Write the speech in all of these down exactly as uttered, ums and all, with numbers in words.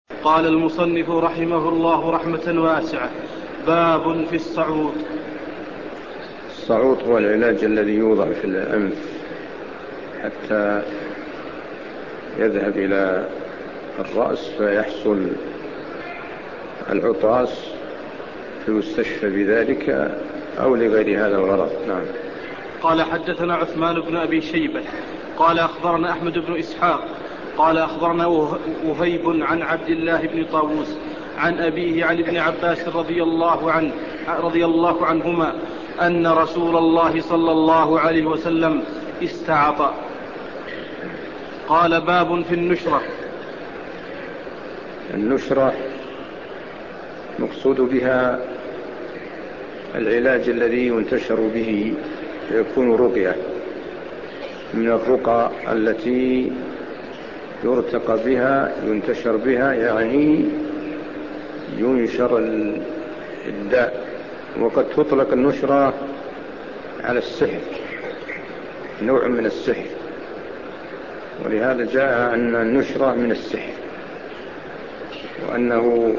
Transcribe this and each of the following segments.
قال المصنف رحمه الله رحمة واسعة: باب في الصعود. الصعود هو العلاج الذي يوضع في الأنف حتى يذهب إلى الرأس فيحصل العطاس فيستشفى بذلك أو لغير هذا الغرض. نعم. قال حدثنا عثمان بن أبي شيبة قال أخبرنا أحمد بن إسحاق قال أخبرنا وهيب عن عبد الله بن طاووس عن أبيه عن ابن عباس رضي الله عنه رضي الله عنهما أن رسول الله صلى الله عليه وسلم استعطى. قال: باب في النشرة. النشرة مقصود بها العلاج الذي ينتشر به يكون رقية من الرقى التي يرتقى بها ينتشر بها، يعني ينشر الداء. وقد تطلق النشرة على السحر، نوع من السحر، ولهذا جاء أن النشرة من السحر، وأنه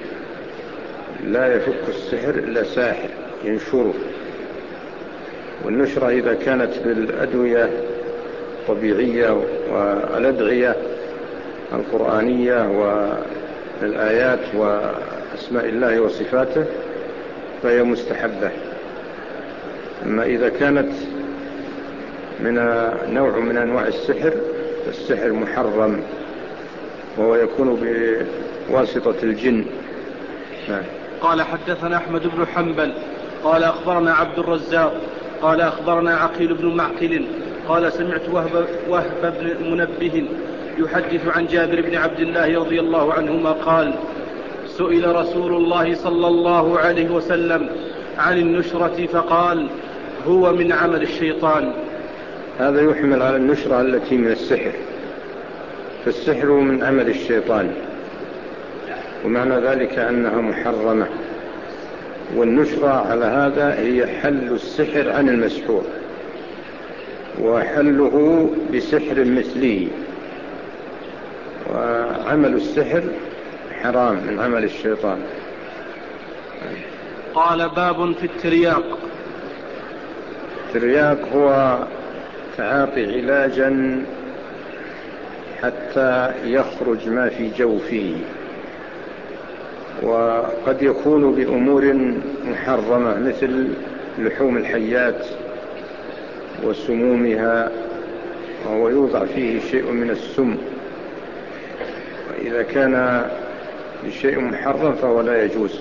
لا يفك السحر إلا ساحر ينشره. والنشرة إذا كانت بالأدوية الطبيعية والأدعية القرآنية والآيات وأسماء الله وصفاته فهي مستحبة. أما إذا كانت من نوع من أنواع السحر فالسحر محرم، وهو يكون بواسطة الجن. نعم. قال حدثنا أحمد بن حنبل قال أخبرنا عبد الرزاق قال أخبرنا عقيل بن معقل قال سمعت وهب, وهب بن منبه يحدث عن جابر بن عبد الله رضي الله عنهما قال: سئل رسول الله صلى الله عليه وسلم عن النشرة فقال: هو من عمل الشيطان. هذا يحمل على النشرة التي من السحر، فالسحر من عمل الشيطان، ومعنى ذلك أنها محرمة. والنشرة على هذا هي حل السحر عن المسحور، وحله بسحر مثله، وعمل السحر حرام من عمل الشيطان. قال: باب في الترياق. الترياق هو تعاطي علاجا حتى يخرج ما في جوفه، وقد يكون بأمور محرمة مثل لحوم الحيات وسمومها، وهو يوضع فيه شيء من السم، وإذا كان بشيء محرم فهو لا يجوز،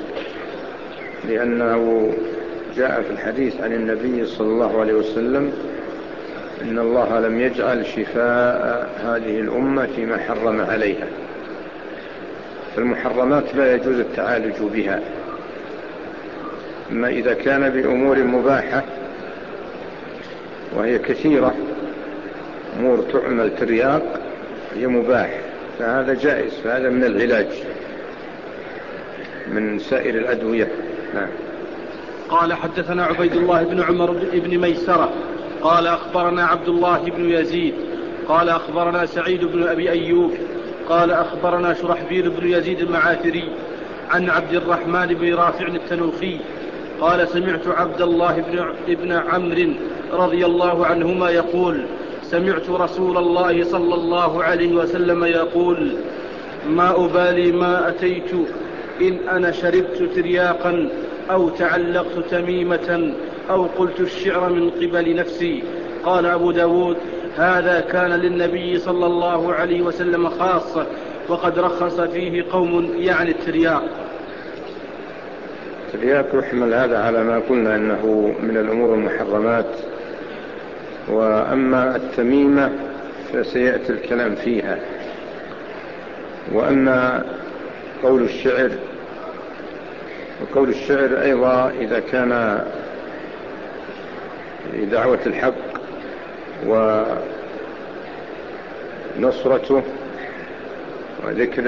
لأنه جاء في الحديث عن النبي صلى الله عليه وسلم: إن الله لم يجعل شفاء هذه الأمة فيما حرم عليها. فالمحرمات لا يجوز التعالج بها. أما إذا كان بأمور مباحة وهي كثيرة، أمور تعمل ترياق هي مباح، فهذا جائز، فهذا من العلاج من سائر الأدوية. نعم. قال حدثنا عبيد الله بن عمر بن ميسرة قال أخبرنا عبد الله بن يزيد قال أخبرنا سعيد بن أبي أيوب قال أخبرنا شرحبيل بن يزيد المعافري عن عبد الرحمن بن رافع التنوخي قال سمعت عبد الله بن عمرو رضي الله عنهما يقول: سمعت رسول الله صلى الله عليه وسلم يقول: ما أبالي ما أتيت إن أنا شربت ترياقا أو تعلقت تميمة أو قلت الشعر من قبل نفسي. قال أبو داود: هذا كان للنبي صلى الله عليه وسلم خاصة، وقد رخص فيه قوم، يعني الترياق. الترياق يحمل هذا على ما قلنا أنه من الأمور المحرمات. وأما التميمة فسيأتي الكلام فيها. وأما قول الشعر، وقول الشعر أيضا إذا كان لدعوة الحق ونصرته وذكر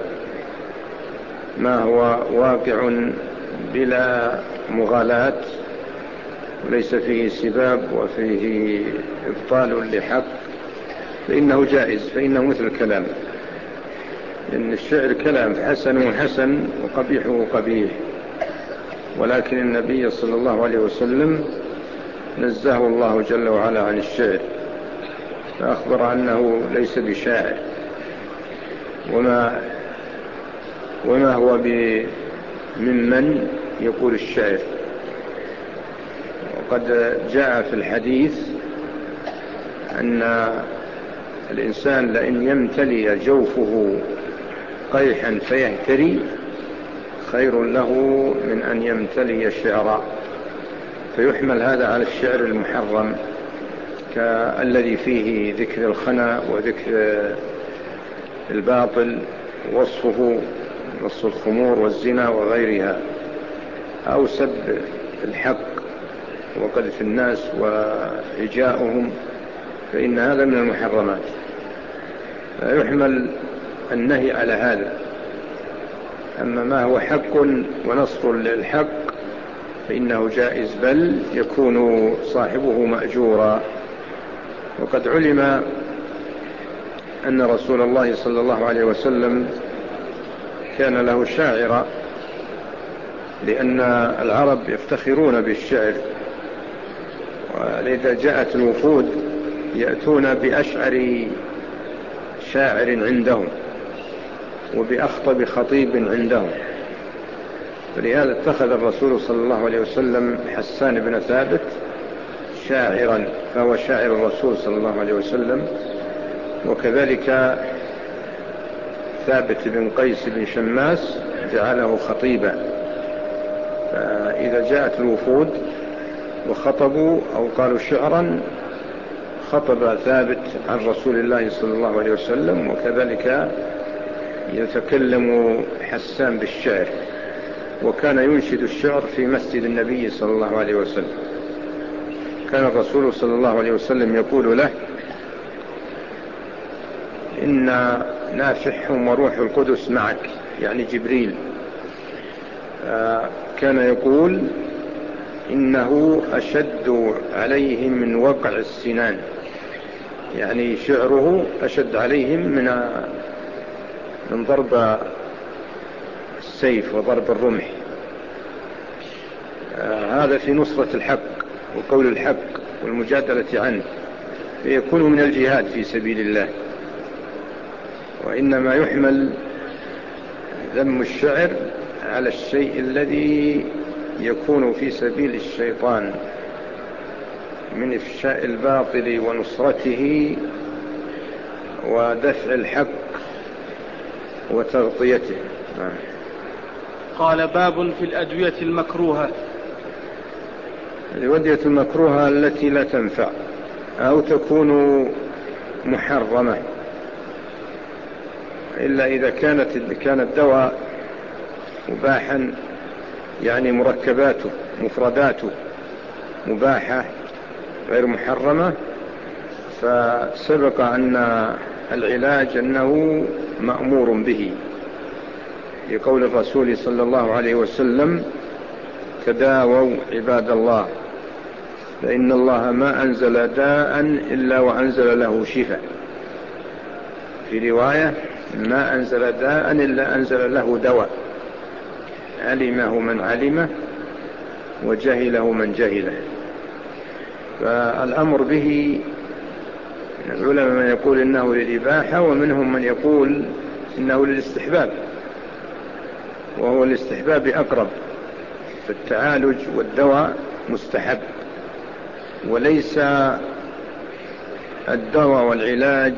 ما هو واقع بلا مغالاة وليس فيه سباب وفيه إبطال لحق، فإنه جائز، فإنه مثل الكلام. لأن الشعر كلام حسن حسن وقبيح قبيح، ولكن النبي صلى الله عليه وسلم نزهه الله جل وعلا عن الشعر، فأخبر أنه ليس بشاعر، وما, وما هو ممن يقول الشعر. وقد جاء في الحديث أن الإنسان لئن يمتلي جوفه قيحا فيهتري خير له من أن يمتلي شعرا، فيحمل هذا على الشعر المحرم كالذي فيه ذكر الخنا وذكر الباطل، وصفه وصف الخمور والزنا وغيرها، أو سب الحق وقذف الناس وإجاؤهم، فإن هذا من المحرمات، فيحمل النهي على هذا. أما ما هو حق ونصر للحق فإنه جائز، بل يكون صاحبه مأجورا. وقد علم أن رسول الله صلى الله عليه وسلم كان له شاعرا، لأن العرب يفتخرون بالشعر، ولذا جاءت الوفود يأتون بأشعر شاعر عندهم وبأخطب خطيب عندهم، فلهذا اتخذ الرسول صلى الله عليه وسلم حسان بن ثابت شاعرا، فهو شاعر الرسول صلى الله عليه وسلم، وكذلك ثابت بن قيس بن شماس جعله خطيبا. فإذا جاءت الوفود وخطبوا أو قالوا شعرا خطب ثابت عن رسول الله صلى الله عليه وسلم، وكذلك يتكلم حسان بالشعر، وكان ينشد الشعر في مسجد النبي صلى الله عليه وسلم. كان الرسول صلى الله عليه وسلم يقول له: إن نافحهم وروح القدس معك، يعني جبريل. كان يقول: إنه أشد عليهم من وقع السنان، يعني شعره أشد عليهم من من ضرب السيف وضرب الرمح. هذا في نصرة الحق وقول الحق والمجادلة عنه، فيكون من الجهاد في سبيل الله. وإنما يحمل ذم الشعر على الشيء الذي يكون في سبيل الشيطان من إفشاء الباطل ونصرته ودفع الحق وتغطيته. قال: باب في الأدوية المكروهة. الأدوية المكروهة التي لا تنفع أو تكون محرمة، إلا إذا كانت كان الدواء مباحا، يعني مركباته مفرداته مباحة غير محرمة، فسبق أن العلاج أنه مأمور به، لقول الرسول صلى الله عليه وسلم: تداووا عباد الله فإن الله ما أنزل داء إلا وأنزل له شفاء. في رواية: ما أنزل داء إلا أنزل له دواء، علمه من علمه وجهله من جهله. فالأمر به العلماء من يقول إنه للإباحة، ومنهم من يقول إنه للاستحباب، وهو الاستحباب أقرب، فالتعالج والدواء مستحب، وليس الدواء والعلاج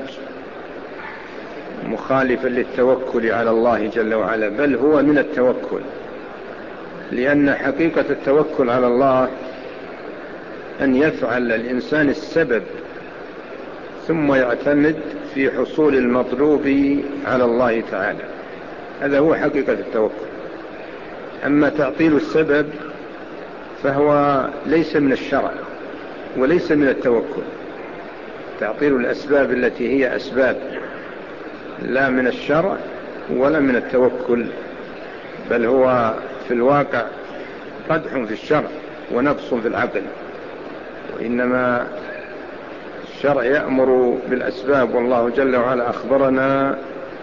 مخالفا للتوكل على الله جل وعلا، بل هو من التوكل، لأن حقيقة التوكل على الله أن يفعل الإنسان السبب ثم يعتمد في حصول المطلوب على الله تعالى، هذا هو حقيقة التوكل. أما تعطيل السبب فهو ليس من الشرع وليس من التوكل. تعطيل الأسباب التي هي أسباب لا من الشرع ولا من التوكل، بل هو في الواقع قدح في الشرع ونقص في العقل. وإنما الشرع يأمر بالأسباب، والله جل وعلا أخبرنا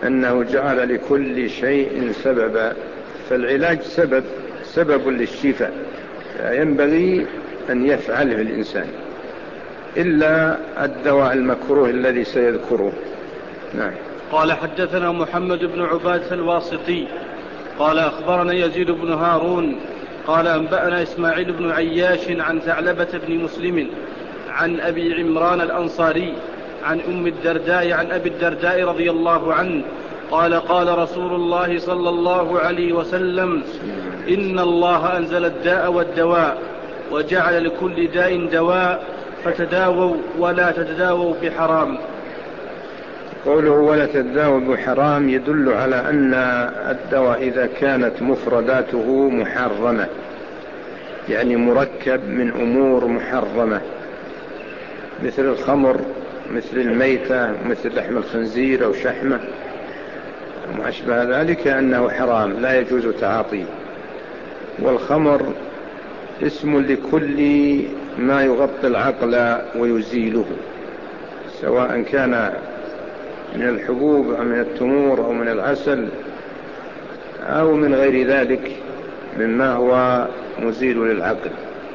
أنه جعل لكل شيء سببا، فالعلاج سبب سبب للشفاء، فينبغي أن يفعله الإنسان إلا الدواء المكروه الذي سيذكره. نعم. قال حدثنا محمد بن عبادة الواسطي قال أخبرنا يزيد بن هارون قال أنبأنا إسماعيل بن عياش عن ثعلبة بن مسلم عن أبي عمران الأنصاري عن أم الدرداء عن أبي الدرداء رضي الله عنه قال قال رسول الله صلى الله عليه وسلم: إن الله أنزل الداء والدواء وجعل لكل داء دواء فتداووا ولا تتداووا بحرام. قوله ولا تتداووا بحرام يدل على أن الدواء إذا كانت مفرداته محرمة، يعني مركب من أمور محرمة، مثل الخمر، مثل الميتة، مثل لحم الخنزير أو شحمه وما أشبه ذلك، أنه حرام لا يجوز تعاطيه. والخمر اسم لكل ما يغطي العقل ويزيله، سواء كان من الحبوب أو من التمور أو من العسل أو من غير ذلك مما هو مزيل للعقل.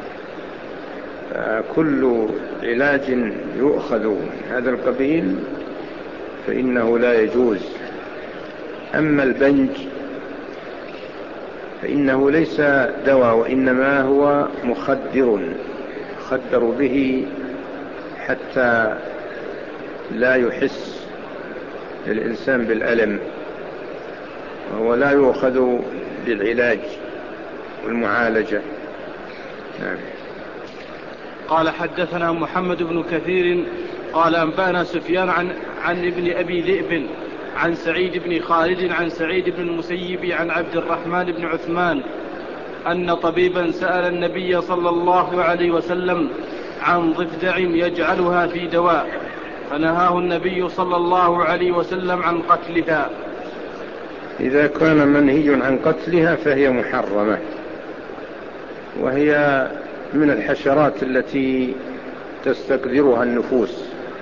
كل علاج يؤخذ من هذا القبيل فإنه لا يجوز. أما البنج فإنه ليس دواء، وإنما هو مخدر يخدر به حتى لا يحس الإنسان بالألم، وهو لا يؤخذ للعلاج والمعالجة. نعم. قال حدثنا محمد بن كثير قال أنبأنا سفيان عن, عن ابن أبي ذئب عن سعيد بن خالد عن سعيد بن المسيب عن عبد الرحمن بن عثمان أن طبيبا سأل النبي صلى الله عليه وسلم عن ضفدع يجعلها في دواء، فنهاه النبي صلى الله عليه وسلم عن قتلها. إذا كان منهي عن قتلها فهي محرمة، وهي من الحشرات التي تستقذرها النفوس،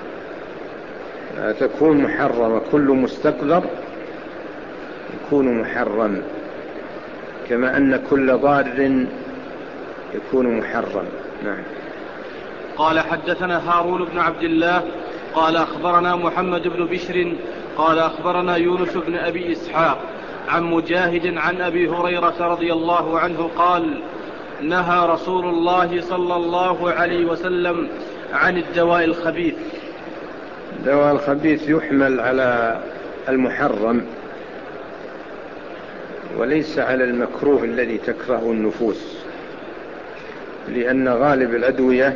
تكون محرمة. كل مستقذر يكون محرم، كما أن كل ضار يكون محرم. نعم. قال حدثنا هارون بن عبد الله قال أخبرنا محمد بن بشر قال أخبرنا يونس بن أبي إسحاق عن مجاهد عن أبي هريرة رضي الله عنه قال: نهى رسول الله صلى الله عليه وسلم عن الدواء الخبيث. الدواء الخبيث يحمل على المحرم وليس على المكروه الذي تكره النفوس، لأن غالب الأدوية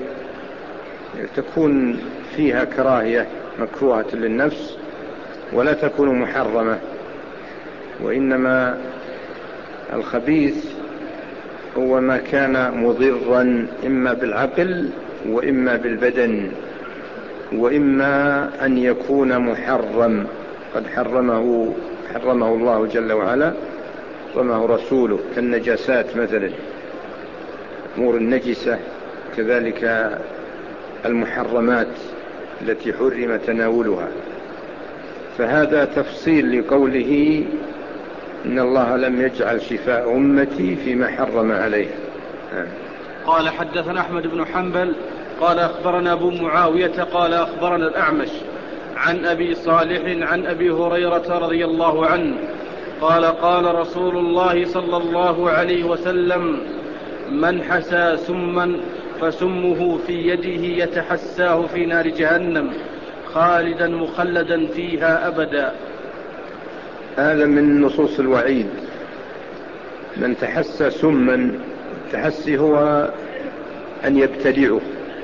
تكون فيها كراهية مكروهة للنفس ولا تكون محرمة، وإنما الخبيث هو ما كان مضرا إما بالعقل وإما بالبدن، وإما أن يكون محرم قد حرمه حرمه الله جل وعلا، حرمه رسوله، كالنجاسات مثلا، أمور النجسة، كذلك المحرمات التي حرم تناولها. فهذا تفصيل لقوله: إن الله لم يجعل شفاء أمتي فيما حرم عليه. قال حدثنا أحمد بن حنبل قال أخبرنا أبو معاوية قال أخبرنا الأعمش عن أبي صالح عن أبي هريرة رضي الله عنه قال: قال رسول الله صلى الله عليه وسلم: من حسى سما فسمه في يده يتحساه في نار جهنم خالدا مخلدا فيها أبدا. هذا من نصوص الوعيد. من تحسى سما، التحسي هو أن يبتدعه،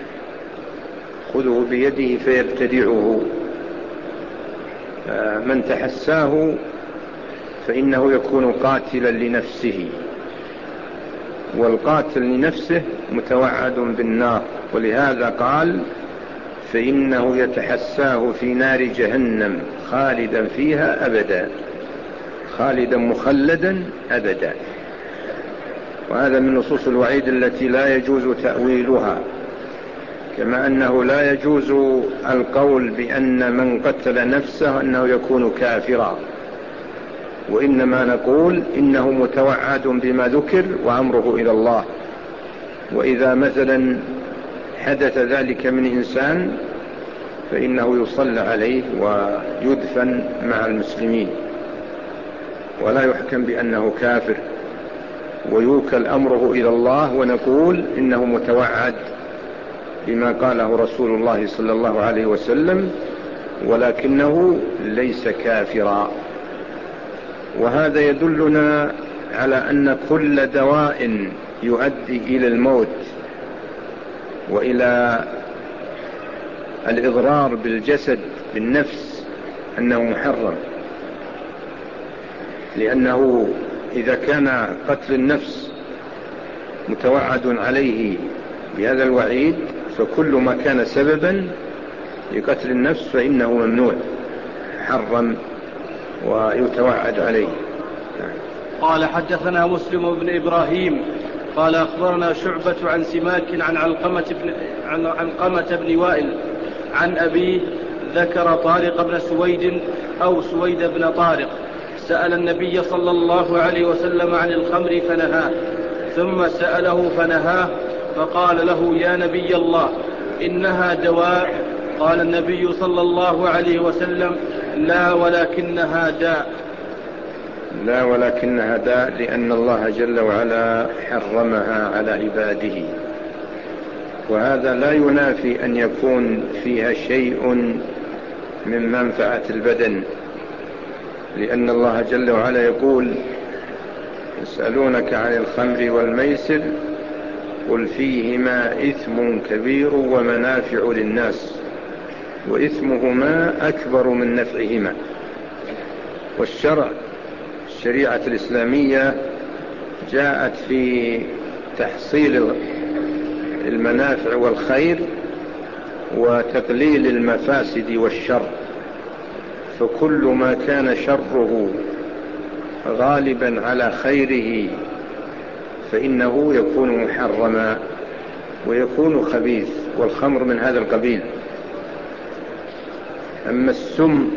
خذه بيده فيبتدعه. من تحساه فإنه يكون قاتلا لنفسه، والقاتل لنفسه متوعد بالنار، ولهذا قال: فإنه يتحساه في نار جهنم خالدا فيها أبدا، خالدا مخلدا أبدا. وهذا من نصوص الوعيد التي لا يجوز تأويلها، كما أنه لا يجوز القول بأن من قتل نفسه أنه يكون كافرا، وإنما نقول إنه متوعد بما ذكر وأمره إلى الله. وإذا مثلا حدث ذلك من إنسان فإنه يصلى عليه ويدفن مع المسلمين، ولا يحكم بأنه كافر، ويوكل أمره إلى الله، ونقول إنه متوعد بما قاله رسول الله صلى الله عليه وسلم، ولكنه ليس كافرا. وهذا يدلنا على أن كل دواء يؤدي إلى الموت وإلى الإضرار بالجسد بالنفس أنه محرم، لأنه إذا كان قتل النفس متوعد عليه بهذا الوعيد، فكل ما كان سببا لقتل النفس فإنه ممنوع حرم ويتوعد عليه. قال حدثنا مسلم بن إبراهيم قال أخبرنا شعبة عن سماك عن علقمة بن, عن علقمة بن وائل عن أبيه ذكر طارق بن سويد أو سويد بن طارق سأل النبي صلى الله عليه وسلم عن الخمر فنهاه، ثم سأله فنهاه، فقال له يا نبي الله إنها دواء. قال النبي صلى الله عليه وسلم لا ولكنها داء. لا ولكنها داء، لأن الله جل وعلا حرمها على عباده، وهذا لا ينافي أن يكون فيها شيء من منفعة البدن، لأن الله جل وعلا يقول يسألونك عن الخمر والميسر قل فيهما إثم كبير ومنافع للناس وإثمهما أكبر من نفعهما. والشرع الشريعة الإسلامية جاءت في تحصيل المنافع والخير وتقليل المفاسد والشر، فكل ما كان شره غالبا على خيره فإنه يكون محرما ويكون خبيث، والخمر من هذا القبيل. أما السم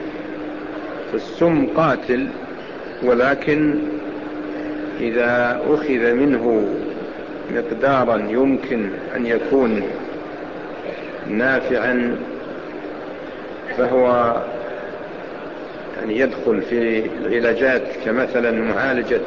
فالسم قاتل، ولكن إذا أخذ منه مقدارا يمكن أن يكون نافعا فهو يعني يدخل في العلاجات، كمثلا معالجة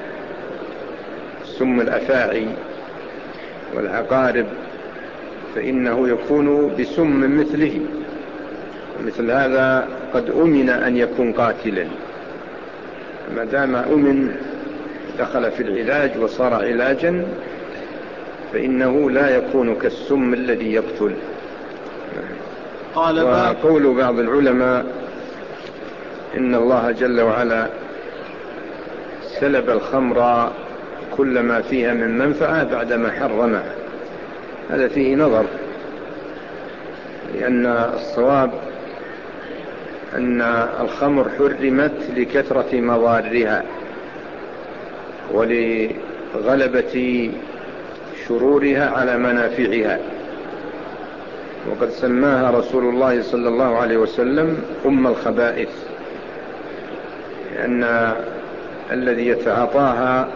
سم الأفاعي والعقارب، فإنه يكون بسم مثله، مثل هذا قد أمن أن يكون قاتلا، ما دام أمن دخل في العلاج وصار علاجا فإنه لا يكون كالسم الذي يقتل. قال وقول بعض العلماء إن الله جل وعلا سلب الخمر كل ما فيها من منفعة بعدما حرمها، هذا فيه نظر، لأن الصواب أن الخمر حرمت لكثرة مضارها ولغلبة شرورها على منافعها، وقد سماها رسول الله صلى الله عليه وسلم أم الخبائث، لأن الذي يتعاطاها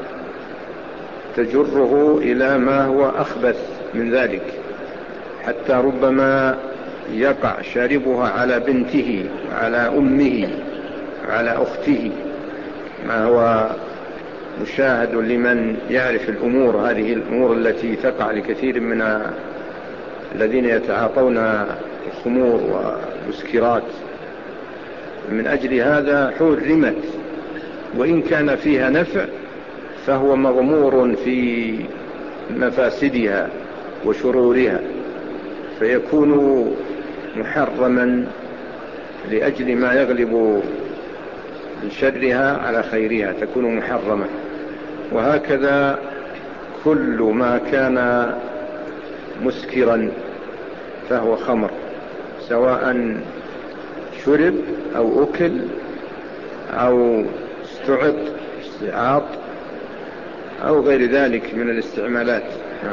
تجره إلى ما هو أخبث من ذلك، حتى ربما يقع شاربها على بنته وعلى أمه وعلى أخته، ما هو مشاهد لمن يعرف الأمور، هذه الأمور التي تقع لكثير من الذين يتعاطون الخمور والمسكرات. من أجل هذا حرمت، وإن كان فيها نفع فهو مغمور في مفاسدها وشرورها، فيكون محرما لأجل ما يغلب من شرها على خيرها، تكون محرمة. وهكذا كل ما كان مسكرا فهو خمر، سواء شرب أو أكل أو استعط استعاط أو غير ذلك من الاستعمالات.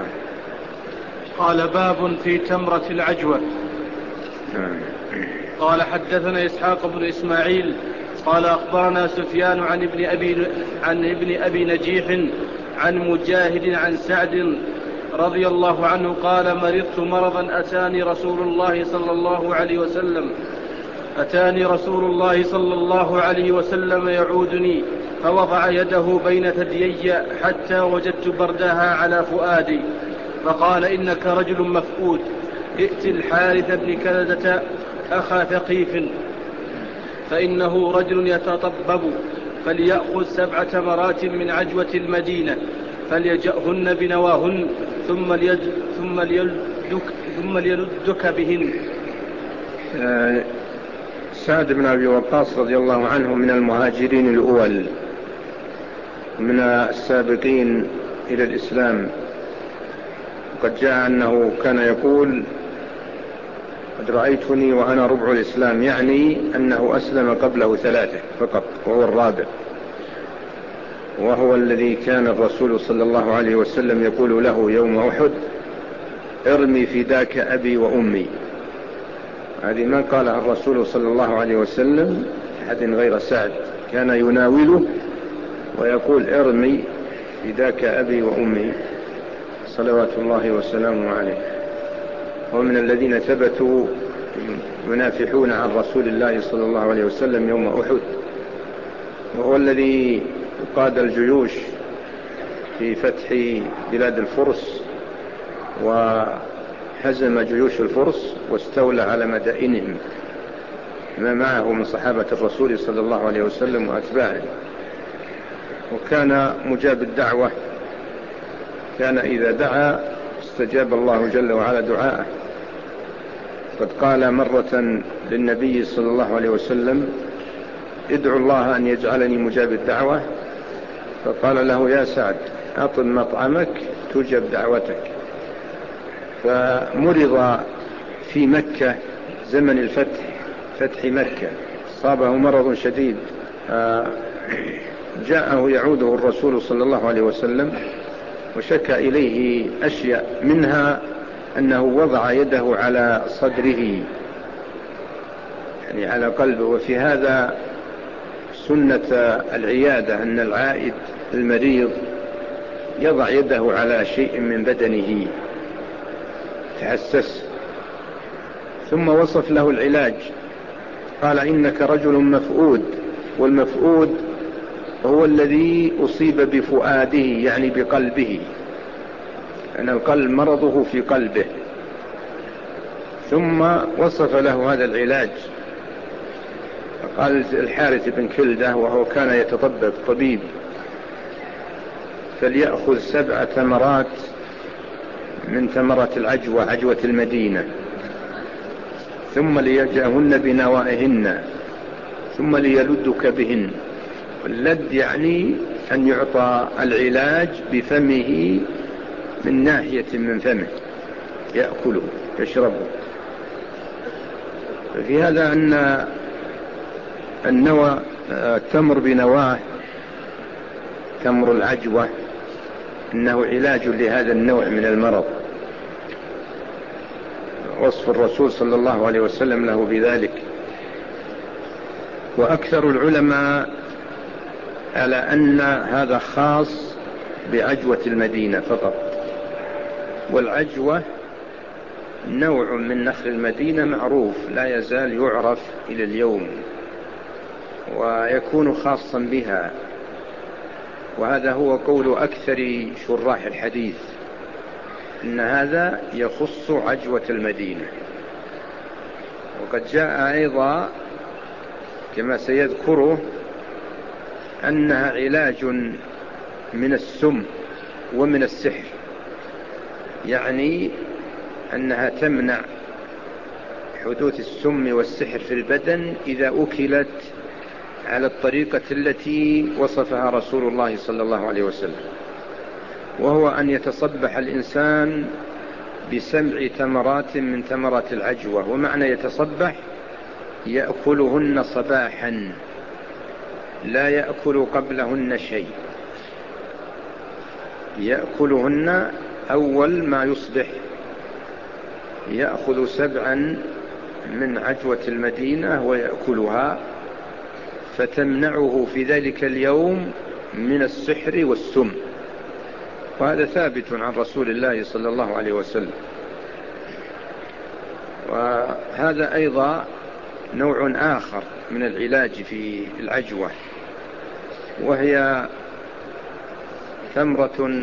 قال باب في تمرة العجوة. قال حدثنا إسحاق بن إسماعيل قال أخبرنا سفيان عن ابن أبي, عن ابن أبي نجيح عن مجاهد عن سعد رضي الله عنه قال مرضت مرضا أتاني رسول الله صلى الله عليه وسلم أتاني رسول الله صلى الله عليه وسلم يعودني فوضع يده بين ثديي حتى وجدت بردها على فؤادي فقال إنك رجل مفقود ائت الحارث بن كلدة أخا ثقيف فإنه رجل يتطبب فليأخذ سبع تمرات من عجوة المدينة فليجأهن بنواهن ثم ليد ثم ليلدك ثم ليلدك بهن. آه سعد بن أبي وقاص رضي الله عنه من المهاجرين الأول من السابقين إلى الإسلام، قد جاء أنه كان يقول قد رأيتني وأنا ربع الإسلام، يعني أنه أسلم قبله ثلاثة فقط وهو الرابع، وهو الذي كان الرسول صلى الله عليه وسلم يقول له يوم أحد ارمي فداك أبي وأمي. هذه ما قالها الرسول صلى الله عليه وسلم أحد غير سعد، كان يناوله ويقول ارمي فداك أبي وأمي صلوات الله وسلامه عليه. ومن الذين ثبتوا ينافحون عن رسول الله صلى الله عليه وسلم يوم أحد، وهو الذي قاد الجيوش في فتح بلاد الفرس وهزم جيوش الفرس واستولى على مدائنهم ما معه من صحابة الرسول صلى الله عليه وسلم وأتباعه. وكان مجاب الدعوة، كان إذا دعا استجاب الله جل وعلا دعاءه. قد قال مرة للنبي صلى الله عليه وسلم ادعو الله أن يجعلني مجاب الدعوة، فقال له يا سعد أطل مطعمك تجب دعوتك. فمرض في مكة زمن الفتح، فتح مكة، صابه مرض شديد، جاءه يعوده الرسول صلى الله عليه وسلم وشكى إليه أشياء، منها أنه وضع يده على صدره يعني على قلبه. وفي هذا سنة العيادة، أن العائد المريض يضع يده على شيء من بدنه تحسس. ثم وصف له العلاج، قال إنك رجل مفقود، والمفقود هو الذي أصيب بفؤاده يعني بقلبه، أن القلب مرضه في قلبه. ثم وصف له هذا العلاج، قال الحارث بن كلدة وهو كان يتطبب طبيب فليأخذ سبع تمرات من ثمرة العجوة، عجوة المدينة، ثم ليجأهن بنوائهن ثم ليلدك بهن. واللد يعني أن يعطى العلاج بفمه من ناحية من فمه يأكله يشربه. ففي هذا أن النوى التمر بنواه، تمر العجوة، إنه علاج لهذا النوع من المرض، وصف الرسول صلى الله عليه وسلم له بذلك. وأكثر العلماء على أن هذا خاص بعجوة المدينة فقط. والعجوة نوع من نخل المدينة معروف لا يزال يعرف إلى اليوم ويكون خاصا بها، وهذا هو قول أكثر شراح الحديث، إن هذا يخص عجوة المدينة. وقد جاء أيضا كما سيذكره أنها علاج من السم ومن السحر، يعني أنها تمنع حدوث السم والسحر في البدن إذا أكلت على الطريقة التي وصفها رسول الله صلى الله عليه وسلم، وهو أن يتصبح الإنسان بسبع تمرات من تمرات العجوة. ومعنى يتصبح يأكلهن صباحا لا يأكل قبلهن شيء، يأكلهن أول ما يصبح، يأخذ سبعا من عجوة المدينة ويأكلها، فتمنعه في ذلك اليوم من السحر والسم، وهذا ثابت عن رسول الله صلى الله عليه وسلم. وهذا أيضا نوع آخر من العلاج في العجوة، وهي ثمرة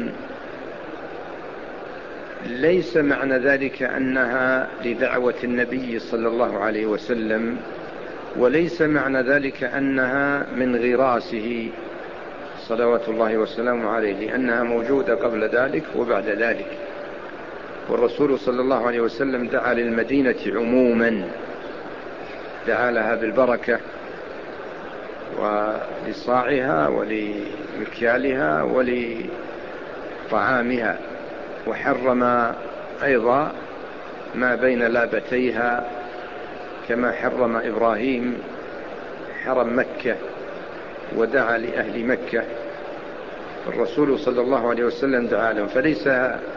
ليس معنى ذلك أنها لدعوة النبي صلى الله عليه وسلم، وليس معنى ذلك أنها من غراسه صلوات الله وسلامه عليه، لأنها موجودة قبل ذلك وبعد ذلك. والرسول صلى الله عليه وسلم دعا للمدينة عموما، دعا لها بالبركة ولصاعها ولمكيالها ولطعامها، وحرم أيضا ما بين لابتيها كما حرم إبراهيم حرم مكة ودعا لأهل مكة. الرسول صلى الله عليه وسلم دعا لهم، فليس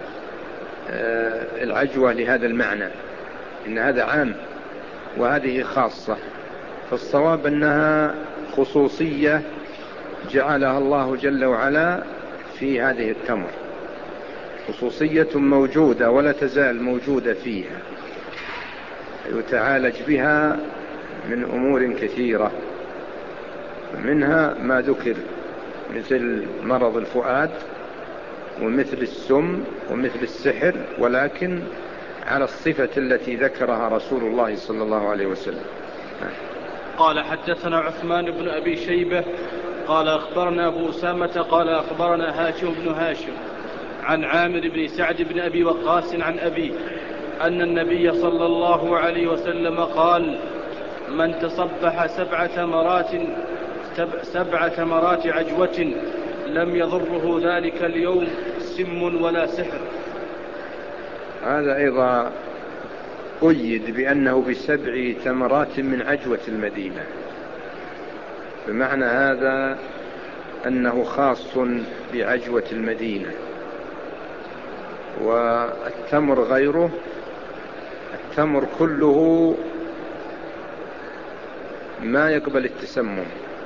العجوة لهذا المعنى، إن هذا عام وهذه خاصة. فالصواب أنها خصوصية جعلها الله جل وعلا في هذه التمر، خصوصية موجودة ولا تزال موجودة فيها، يتعالج بها من أمور كثيرة، منها ما ذكر مثل مرض الفؤاد ومثل السم ومثل السحر، ولكن على الصفة التي ذكرها رسول الله صلى الله عليه وسلم. قال حدثنا عثمان بن أبي شيبة قال أخبرنا أبو أسامة قال أخبرنا هاشم بن هاشم عن عامر بن سعد بن أبي وقاص عن أبيه أن النبي صلى الله عليه وسلم قال: من تصبح سبع تمرات سبع تمرات عجوة لم يضره ذلك اليوم سم ولا سحر. هذا أيضا قيد بأنه بسبع تمرات من عجوة المدينة، بمعنى هذا أنه خاص بعجوة المدينة. والتمر غيره، التمر كله ما يقبل التسمم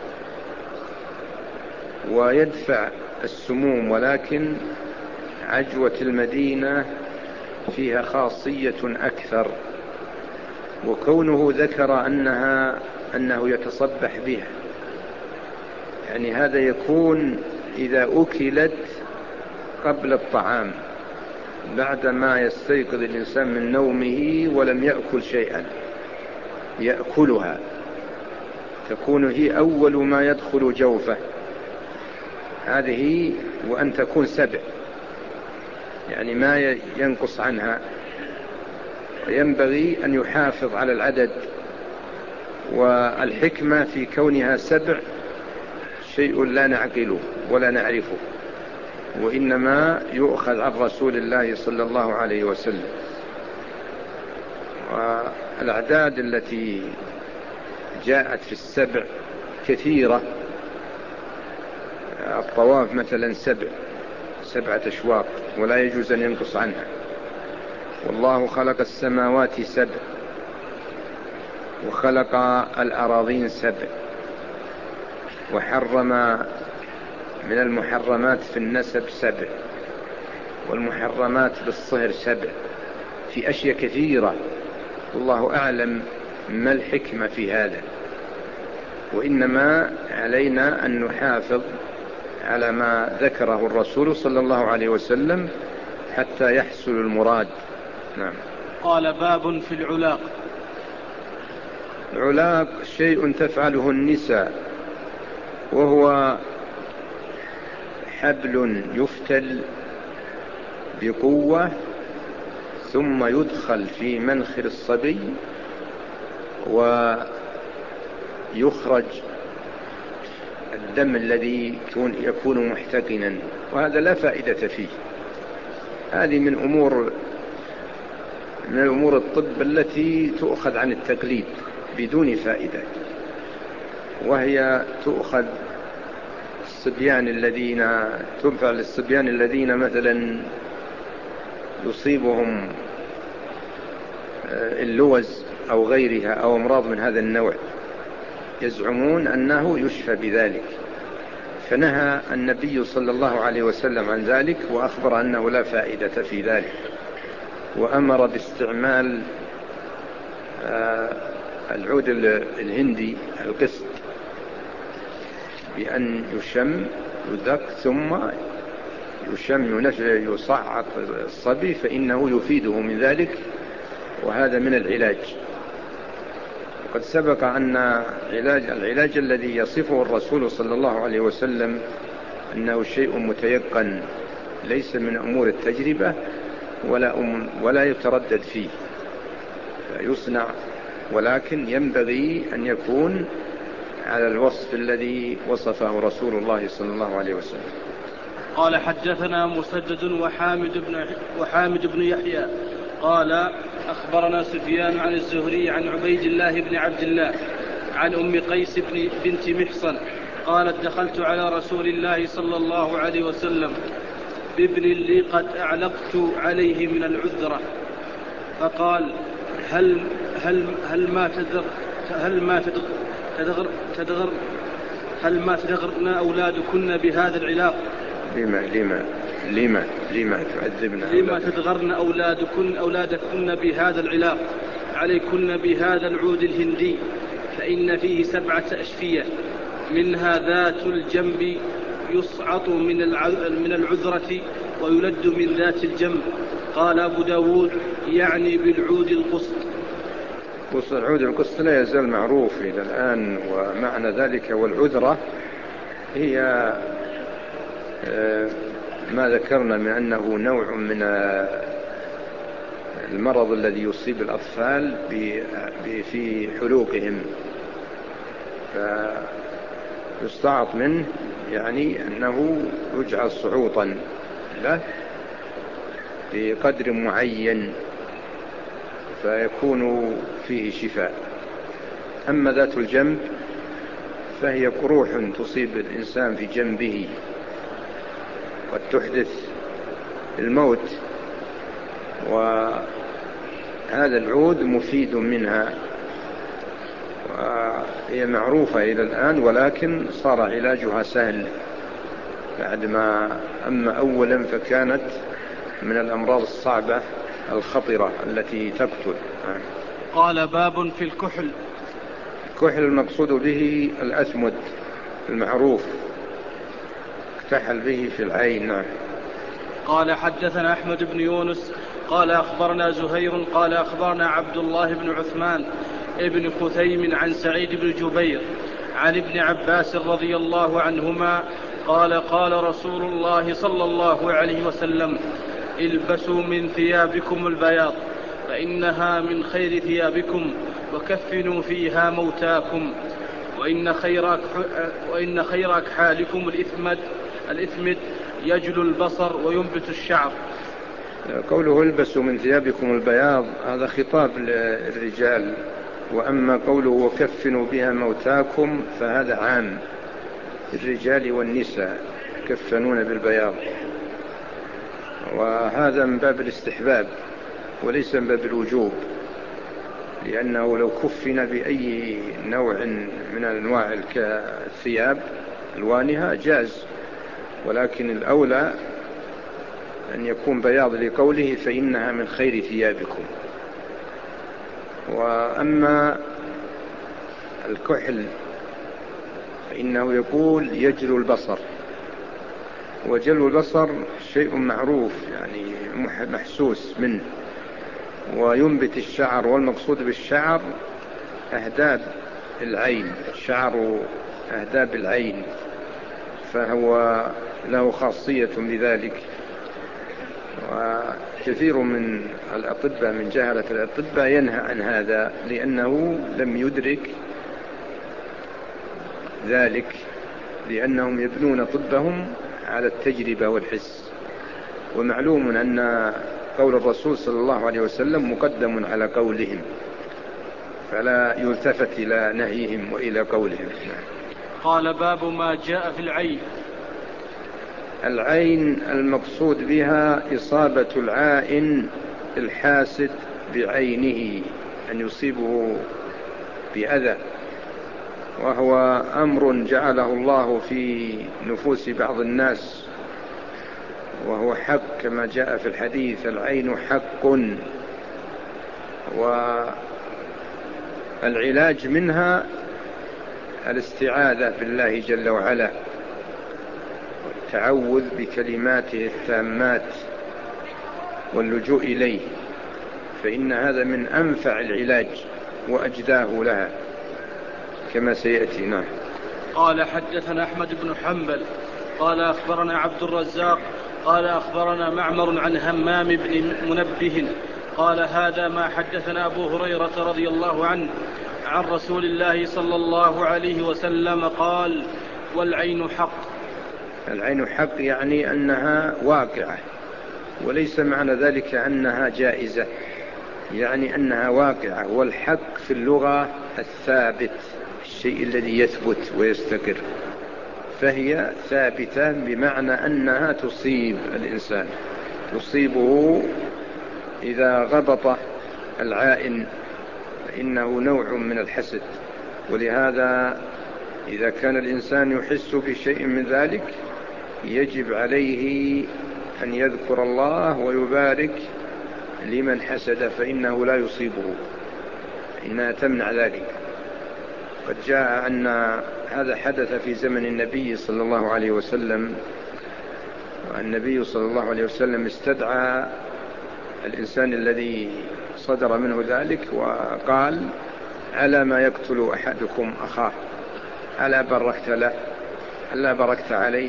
ويدفع السموم، ولكن عجوة المدينة فيها خاصية أكثر، وكونه ذكر أنها أنه يتصبح بها، يعني هذا يكون إذا أكلت قبل الطعام، بعدما يستيقظ الإنسان من نومه ولم يأكل شيئا يأكلها، تكون هي أول ما يدخل جوفه هذه، وأن تكون سبع، يعني ما ينقص عنها، وينبغي أن يحافظ على العدد. والحكمة في كونها سبع شيء لا نعقله ولا نعرفه، وإنما يؤخذ عن رسول الله صلى الله عليه وسلم. والأعداد التي جاءت في السبع كثيرة، الطواف مثلا سبع سبعة أشواط ولا يجوز أن ينقص عنها. والله خلق السماوات سبع وخلق الأراضين سبع، وحرم من المحرمات في النسب سبع، والمحرمات بالصهر سبع، في أشياء كثيرة، والله أعلم ما الحكمة في هذا. وإنما علينا أن نحافظ على ما ذكره الرسول صلى الله عليه وسلم حتى يحصل المراد. نعم. قال: باب في العلاق. العلاق شيء تفعله النساء، وهو حبل يفتل بقوة ثم يدخل في منخر الصبي ويخرج الدم الذي يكون محتقنا، وهذا لا فائدة فيه. هذه من أمور من أمور الطب التي تؤخذ عن التقليد بدون فائدة، وهي تؤخذ الصبيان الذين تنفع للصبيان الذين مثلا يصيبهم اللوز أو غيرها أو أمراض من هذا النوع، يزعمون أنه يشفى بذلك، فنهى النبي صلى الله عليه وسلم عن ذلك وأخبر أنه لا فائدة في ذلك، وأمر باستعمال العود الهندي القسط بأن يشم يدق ثم يشم يصعق الصبي فإنه يفيده من ذلك، وهذا من العلاج. وقد سبق أن العلاج, العلاج الذي يصفه الرسول صلى الله عليه وسلم أنه شيء متيقن ليس من أمور التجربة ولا, أم ولا يتردد فيه يصنع، ولكن ينبغي أن يكون على الوصف الذي وصفه رسول الله صلى الله عليه وسلم. قال حدثنا مسدد وحامد بن, وحامد بن يحيى قال أخبرنا سفيان عن الزهري عن عبيد الله بن عبد الله عن أم قيس بن بنت محصن قالت دخلت على رسول الله صلى الله عليه وسلم بابن لي قد أعلقت عليه من العذرة، فقال هل هل هل ما تدغر هل ما تدغر تدغر تدغر هل ما تدغرن أولادكن بهذا العلاق؟ لما لما لما لما تعذبن لما تدغرن أولادكن أولادكن بهذا العلاق؟ عليكن بهذا العود الهندي فإن فيه سبعة أشفية، منها ذات الجنب يصعط من من العذرة ويلد من ذات الجنب. قال أبو داود يعني بالعود القسط. العود القسط لا يزال معروف إلى الآن، ومعنى ذلك والعذرة هي ما ذكرنا من أنه نوع من المرض الذي يصيب الأطفال في حلوقهم، فيستعط منه يعني أنه يجعل صعوطا له بقدر معين فيكون فيه شفاء. أما ذات الجنب فهي قروح تصيب الإنسان في جنبه قد تحدث الموت، وهذا العود مفيد منها وهي معروفة إلى الآن، ولكن صار علاجها سهل بعدما أما أولا فكانت من الأمراض الصعبة الخطرة التي تقتل. قال باب في الكحل. الكحل المقصود به الأثمد المعروف اكتحل به في العين. قال حدثنا أحمد بن يونس قال أخبرنا زهير قال أخبرنا عبد الله بن عثمان ابن خثيم عن سعيد بن جبير عن ابن عباس رضي الله عنهما قال قال رسول الله صلى الله عليه وسلم البسوا من ثيابكم البياض فإنها من خير ثيابكم وكفنوا فيها موتاكم، وإن خير وإن خير أكحالكم الإثمد الإثمد يجل البصر وينبت الشعر. قوله البسوا من ثيابكم البياض هذا خطاب للرجال، وأما قوله وكفنوا بها موتاكم فهذا عام الرجال والنساء كفنون بالبياض، وهذا من باب الاستحباب وليس من باب الوجوب، لأنه لو كفن بأي نوع من أنواع الثياب الوانها جاز، ولكن الأولى أن يكون بياض لقوله فإنها من خير ثيابكم. وأما الكحل فإنه يقول يجل البصر، وجل البصر شيء معروف يعني محسوس منه، وينبت الشعر، والمقصود بالشعر أهداب العين، شعر أهداب العين، فهو له خاصية بذلك. وكثير من الأطباء من جهلة الأطباء ينهى عن هذا لأنه لم يدرك ذلك، لأنهم يبنون طبهم على التجربة والحس، ومعلوم أن قول الرسول صلى الله عليه وسلم مقدم على قولهم، فلا يلتفت إلى نهيهم وإلى قولهم. قال باب ما جاء في العين. العين المقصود بها إصابة العائن الحاسد بعينه، أن يصيبه بأذى وهو أمر جعله الله في نفوس بعض الناس، وهو حق كما جاء في الحديث: العين حق، والعلاج منها الاستعاذة بالله جل وعلا، والتعوذ بكلماته التامات واللجوء إليه، فإن هذا من أنفع العلاج وأجداه لها كما سيأتي. نعم. قال حدثنا أحمد بن حنبل قال أخبرنا عبد الرزاق قال أخبرنا معمر عن همام بن منبه قال هذا ما حدثنا أبو هريرة رضي الله عنه عن رسول الله صلى الله عليه وسلم قال: والعين حق. العين حق يعني أنها واقعة، وليس معنى ذلك أنها جائزة، يعني أنها واقعة. والحق في اللغة الثابت، الشيء الذي يثبت ويستقر، فهي ثابتة بمعنى أنها تصيب الإنسان، تصيبه إذا غبط العائن، فإنه نوع من الحسد. ولهذا إذا كان الإنسان يحس بشيء من ذلك يجب عليه أن يذكر الله ويبارك لمن حسد، فإنه لا يصيبه، إنها تمنع ذلك. قد جاء أن هذا حدث في زمن النبي صلى الله عليه وسلم، والنبي صلى الله عليه وسلم استدعى الإنسان الذي صدر منه ذلك وقال: ألا ما يقتل أحدكم أخاه، ألا بركت له، ألا بركت عليه؟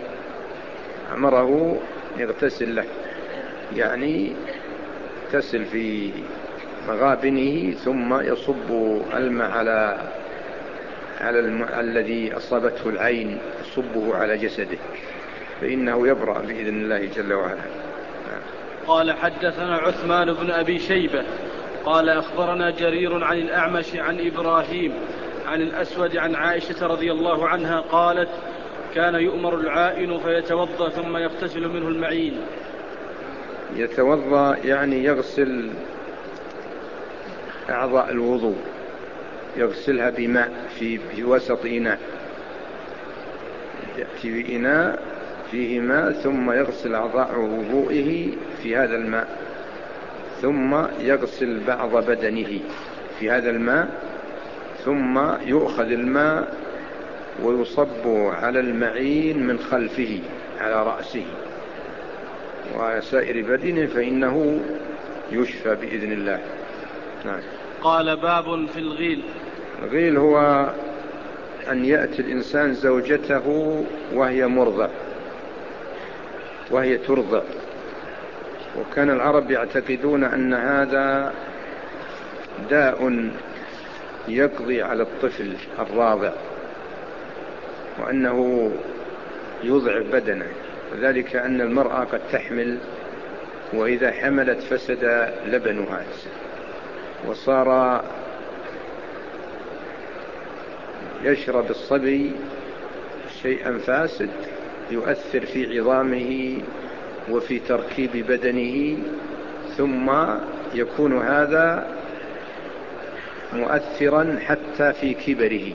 أمره يغتسل له، يعني يغتسل في مغابنه ثم يصب الماء على على الم... الذي أصابته العين، يصبه على جسده، فإنه يبرأ بإذن الله جل وعلا. قال حدثنا عثمان بن أبي شيبة قال أخبرنا جرير عن الأعمش عن إبراهيم عن الأسود عن عائشة رضي الله عنها قالت: كان يؤمر العائن فيتوضأ ثم يغتسل منه المعين. يتوضأ يعني يغسل أعضاء الوضوء، يغسلها بماء في, في وسط إناء، يأتي بإناء فيه ماء ثم يغسل أعضاء وضوئه في هذا الماء، ثم يغسل بعض بدنه في هذا الماء، ثم يؤخذ الماء ويصب على المعين من خلفه على رأسه وسائر بدنه، فإنه يشفى بإذن الله. نعم. قال: باب في الغيل. الغيل هو أن يأتي الإنسان زوجته وهي مرضع، وهي ترضع، وكان العرب يعتقدون أن هذا داء يقضي على الطفل الراضع، وأنه يضعف بدنه، وذلك أن المرأة قد تحمل، وإذا حملت فسد لبنها وصار يشرب الصبي شيئا فاسد يؤثر في عظامه وفي تركيب بدنه، ثم يكون هذا مؤثرا حتى في كبره.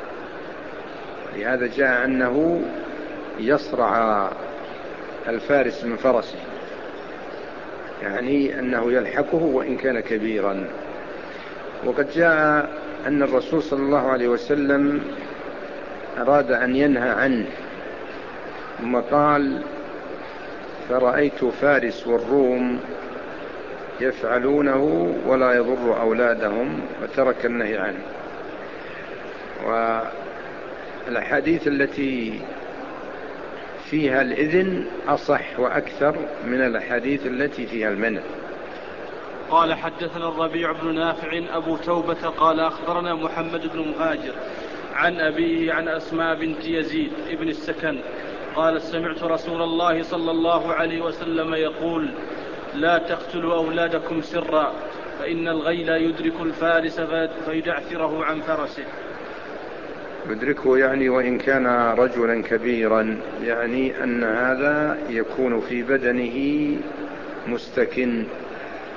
لهذا جاء أنه يصرع الفارس من فرسه، يعني أنه يلحقه وإن كان كبيرا. وقد جاء أن الرسول صلى الله عليه وسلم أراد أن ينهى عنه، ثم قال: فرأيت فارس والروم يفعلونه ولا يضر أولادهم، وترك النهي عنه. والأحاديث التي فيها الإذن أصح وأكثر من الأحاديث التي فيها المنع. قال حدثنا الربيع بن نافع أبو توبة قال أخبرنا محمد بن مهاجر عن أبيه عن أسماء بنت يزيد ابن السكن قال: سمعت رسول الله صلى الله عليه وسلم يقول: لا تقتلوا أولادكم سرا، فإن الغيل يدرك الفارس فيدعثره عن فرسه. يدركه يعني وإن كان رجلا كبيرا، يعني أن هذا يكون في بدنه مستكن،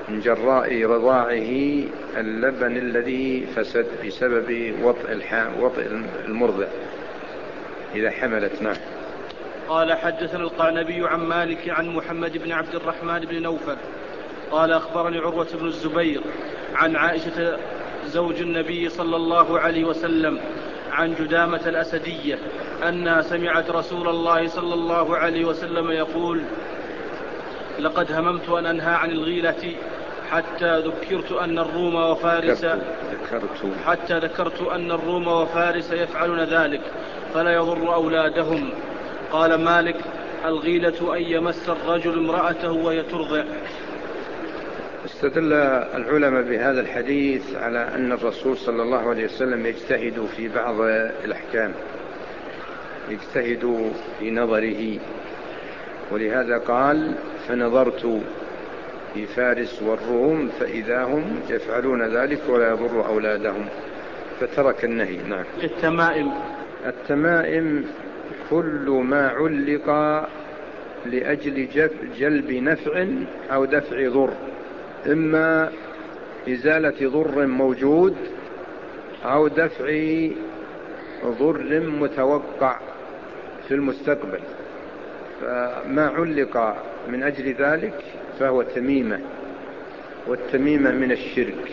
من جراء رضاعه اللبن الذي فسد بسبب وطئ وطئ المرضع إذا حملت. نعم. قال حدثنا القعنبي عن مالك عن محمد بن عبد الرحمن بن نوفل قال أخبرني عروة بن الزبير عن عائشة زوج النبي صلى الله عليه وسلم عن جدامة الأسدية أنها سمعت رسول الله صلى الله عليه وسلم يقول: لقد هممت أن أنهى عن الغيلة حتى ذكرت أن الروم وفارس حتى ذكرت أن الروم وفارس يفعلون ذلك فلا يضر أولادهم. قال مالك: الغيلة أن يمس الرجل امرأته وهي ترضع. استدل العلماء بهذا الحديث على أن الرسول صلى الله عليه وسلم يجتهد في بعض الأحكام، يجتهد في نظره، ولهذا قال: فنظرت في فارس والروم فإذا هم يفعلون ذلك ولا يضر أولادهم، فترك النهي. نعم. التمائم التمائم كل ما علق لأجل جلب نفع أو دفع ضر، إما إزالة ضر موجود أو دفع ضر متوقع في المستقبل، فما علق من أجل ذلك فهو تميمة، والتميمة من الشرك.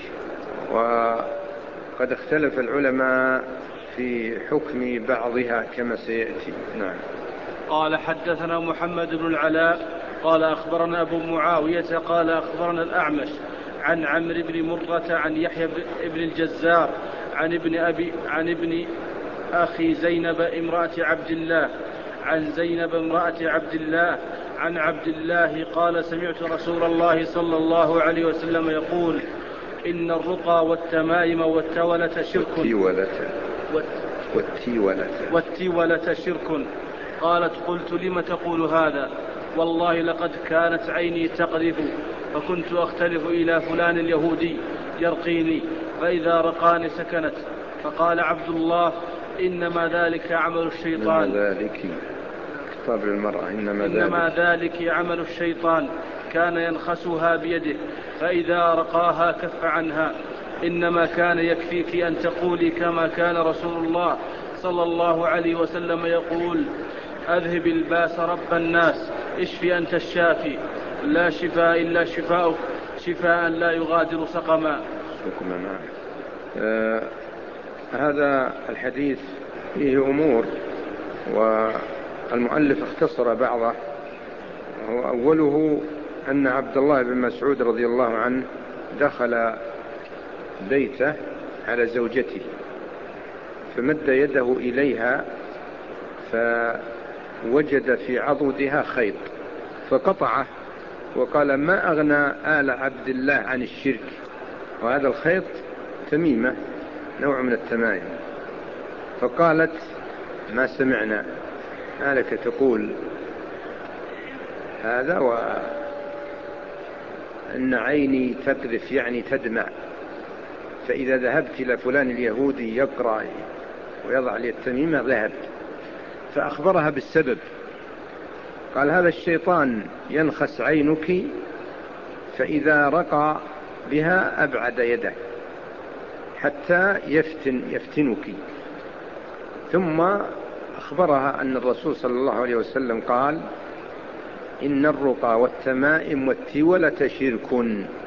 وقد اختلف العلماء في حكم بعضها كما سيأتي. نعم. قال حدثنا محمد بن العلاء قال أخبرنا أبو معاوية قال أخبرنا الأعمش عن عمرو بن مرة عن يحيى بن الجزار عن ابن أبي عن ابن أخي زينب امرأة عبد الله عن زينب امرأة عبد الله عن عبد الله قال: سمعت رسول الله صلى الله عليه وسلم يقول: إن الرقى والتمائم والتولة شرك والتيولة والتيولة والتيولة شرك. قالت: قلت: لم تقول هذا؟ والله لقد كانت عيني تقذف فكنت أختلف إلى فلان اليهودي يرقيني فإذا رقاني سكنت. فقال عبد الله: إنما ذلك عمل الشيطان. إنما ذلك خطاب للمرأة. إنما, إنما ذلك عمل الشيطان، كان ينخسها بيده فإذا رقاها كف عنها. إنما كان يكفيك أن تقولي كما كان رسول الله صلى الله عليه وسلم يقول: أذهب الباس رب الناس اشفي أنت الشافي لا شفاء إلا شفاؤك شفاء لا يغادر سقما. آه هذا الحديث فيه أمور، والمؤلف اختصر بعضه. أوله أن عبد الله بن مسعود رضي الله عنه دخل بيته على زوجته فمد يده إليها فوجد في عضدها خيط فقطعه وقال: ما أغنى آل عبد الله عن الشرك. وهذا الخيط تميمة، نوع من التمائم. فقالت: ما سمعنا، ما لك تقول هذا؟ وأن عيني تقذف يعني تدمع، فإذا ذهبت إلى فلان اليهودي يقرأ ويضع لي التميمة ذهبت. فأخبرها بالسبب، قال: هذا الشيطان ينخس عينك فإذا رقى بها أبعد يده حتى يفتن يفتنك. ثم أخبرها أن الرسول صلى الله عليه وسلم قال: إن الرقى والتمائم والتولة شرك.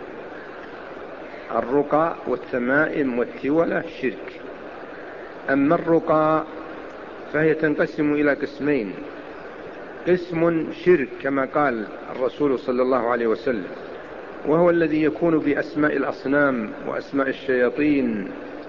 الرقى والتمائم والتولة شرك. أما الرقى فهي تنقسم إلى قسمين: قسم شرك كما قال الرسول صلى الله عليه وسلم، وهو الذي يكون بأسماء الأصنام وأسماء الشياطين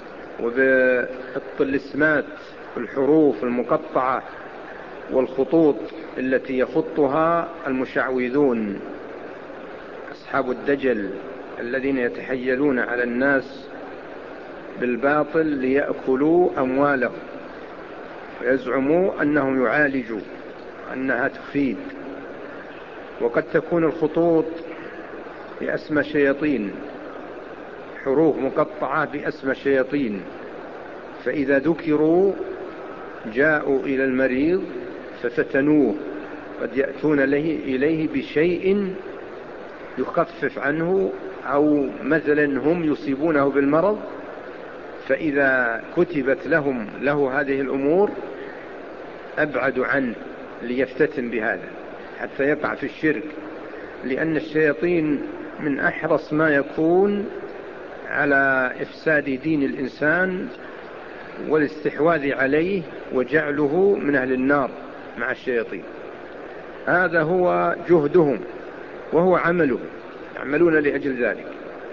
وبالطلسمات والحروف المقطعة والخطوط التي يخطها المشعوذون أصحاب الدجل الذين يتحيلون على الناس بالباطل ليأكلوا أموالهم ويزعموا أنهم يعالجوا أنها تفيد. وقد تكون الخطوط بأسمى شياطين، حروف مقطعة بأسمى شياطين، فإذا ذكروا جاءوا إلى المريض ففتنوه، قد يأتون إليه بشيء يخفف عنه أو مثلا هم يصيبونه بالمرض، فإذا كتبت لهم له هذه الأمور أبعدوا عنه ليفتتن بهذا حتى يقع في الشرك، لأن الشياطين من أحرص ما يكون على إفساد دين الإنسان والاستحواذ عليه وجعله من أهل النار مع الشياطين. هذا هو جهدهم وهو عملهم، يعملون لأجل ذلك.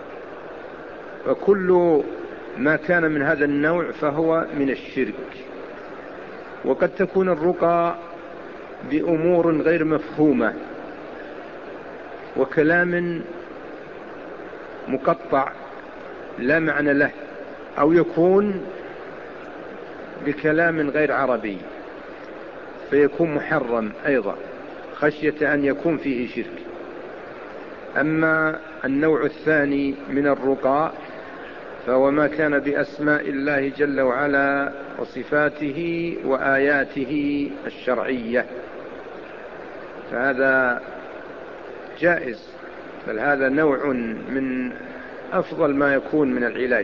وكل ما كان من هذا النوع فهو من الشرك. وقد تكون الرقى بأمور غير مفهومة وكلام مقطع لا معنى له، أو يكون بكلام غير عربي فيكون محرم أيضا خشية أن يكون فيه شرك. أما النوع الثاني من الرقى فهو ما كان بأسماء الله جل وعلا وصفاته وآياته الشرعية، فهذا جائز، بل هذا نوع من أفضل ما يكون من العلاج،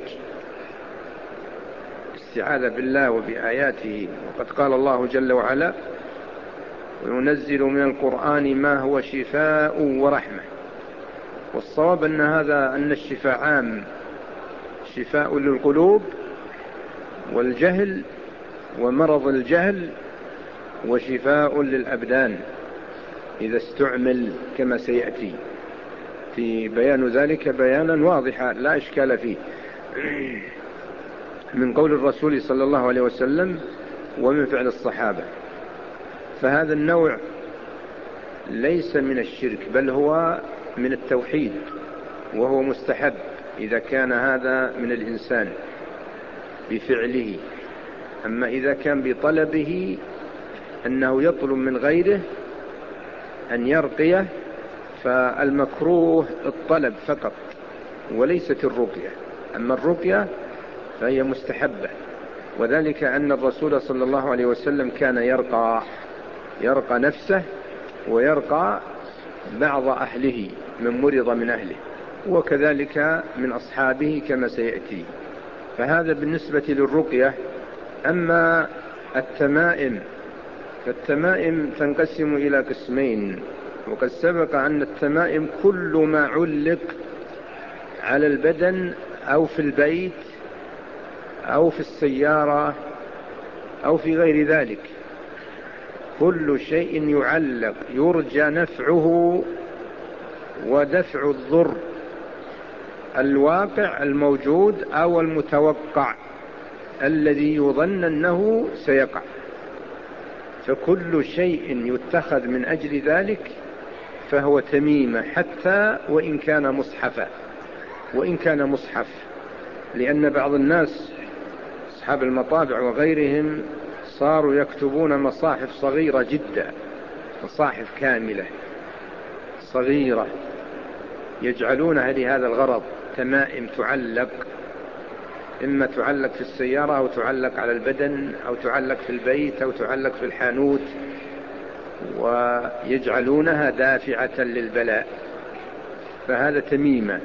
استعاذة بالله وبآياته. وقد قال الله جل وعلا: وينزل من القرآن ما هو شفاء ورحمة. والصواب أن هذا أن الشفاء عام، شفاء للقلوب والجهل ومرض الجهل، وشفاء للأبدان إذا استعمل كما سيأتي في بيان ذلك بيانا واضحا لا إشكال فيه من قول الرسول صلى الله عليه وسلم ومن فعل الصحابة. فهذا النوع ليس من الشرك بل هو من التوحيد، وهو مستحب إذا كان هذا من الإنسان بفعله. أما إذا كان بطلبه أنه يطلب من غيره أن يرقيه فالمكروه الطلب فقط وليست الرقية. أما الرقية فهي مستحبة، وذلك أن الرسول صلى الله عليه وسلم كان يرقى يرقى نفسه ويرقى بعض أهله من مرض من أهله، وكذلك من أصحابه كما سيأتي. فهذا بالنسبة للرقية. أما التمائم فالتمائم تنقسم إلى قسمين، وقد سبق أن التمائم كل ما علق على البدن أو في البيت أو في السيارة أو في غير ذلك، كل شيء يعلق يرجى نفعه ودفع الضر الواقع الموجود أو المتوقع الذي يظن أنه سيقع، فكل شيء يتخذ من أجل ذلك فهو تميمة، حتى وإن كان مصحفا وإن كان مصحف. لأن بعض الناس أصحاب المطابع وغيرهم صاروا يكتبون مصاحف صغيرة جدا، مصاحف كاملة صغيرة يجعلونها لهذا الغرض، تمائم تعلق، إما تعلق في السيارة أو تعلق على البدن أو تعلق في البيت أو تعلق في الحانوت، ويجعلونها دافعة للبلاء، فهذا تميمة.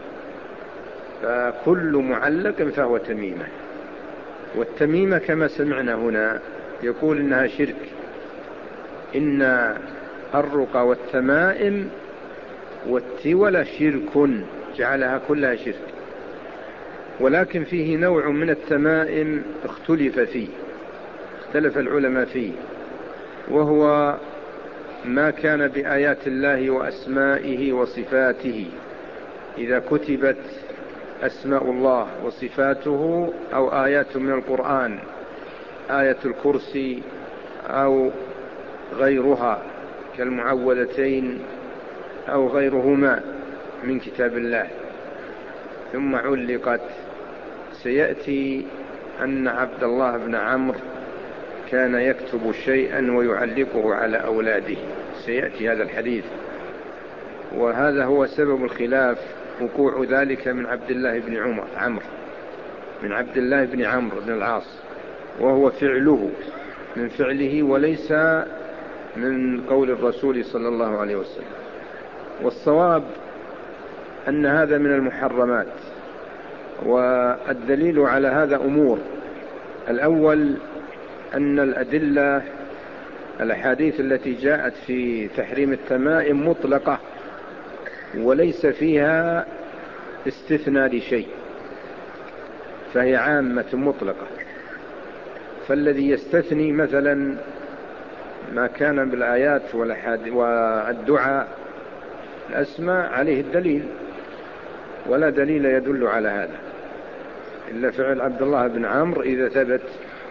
فكل معلق فهو تميمة. والتميمة كما سمعنا هنا يقول إنها شرك. إن الرقى والتمائم والتولى شرك، جعلها كلها شرك. ولكن فيه نوع من التمائم اختلف فيه، اختلف العلماء فيه، وهو ما كان بآيات الله وأسمائه وصفاته. إذا كتبت أسماء الله وصفاته أو آيات من القرآن، آية الكرسي أو غيرها كالمعوذتين أو غيرهما من كتاب الله، ثم علقت، سيأتي أن عبد الله بن عمرو كان يكتب شيئا ويعلقه على أولاده، سيأتي هذا الحديث. وهذا هو سبب الخلاف، وقوع ذلك من عبد الله بن عمر عمرو من عبد الله بن عمرو بن العاص، وهو فعله من فعله وليس من قول الرسول صلى الله عليه وسلم. والصواب أن هذا من المحرمات، والدليل على هذا أمور. الأول أن الأدلة الأحاديث التي جاءت في تحريم التمائم مطلقة وليس فيها استثناء لشيء، فهي عامة مطلقة. فالذي يستثني مثلا ما كان بالآيات والدعاء الأسماء عليه الدليل، ولا دليل يدل على هذا إلا فعل عبد الله بن عمرو إذا ثبت،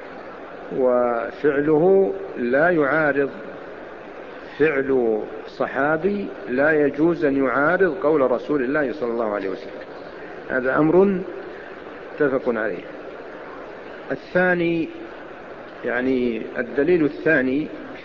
وفعله لا يعارض فعل صحابي، لا يجوز أن يعارض قول رسول الله صلى الله عليه وسلم. هذا أمر متفق عليه. الثاني يعني الدليل الثاني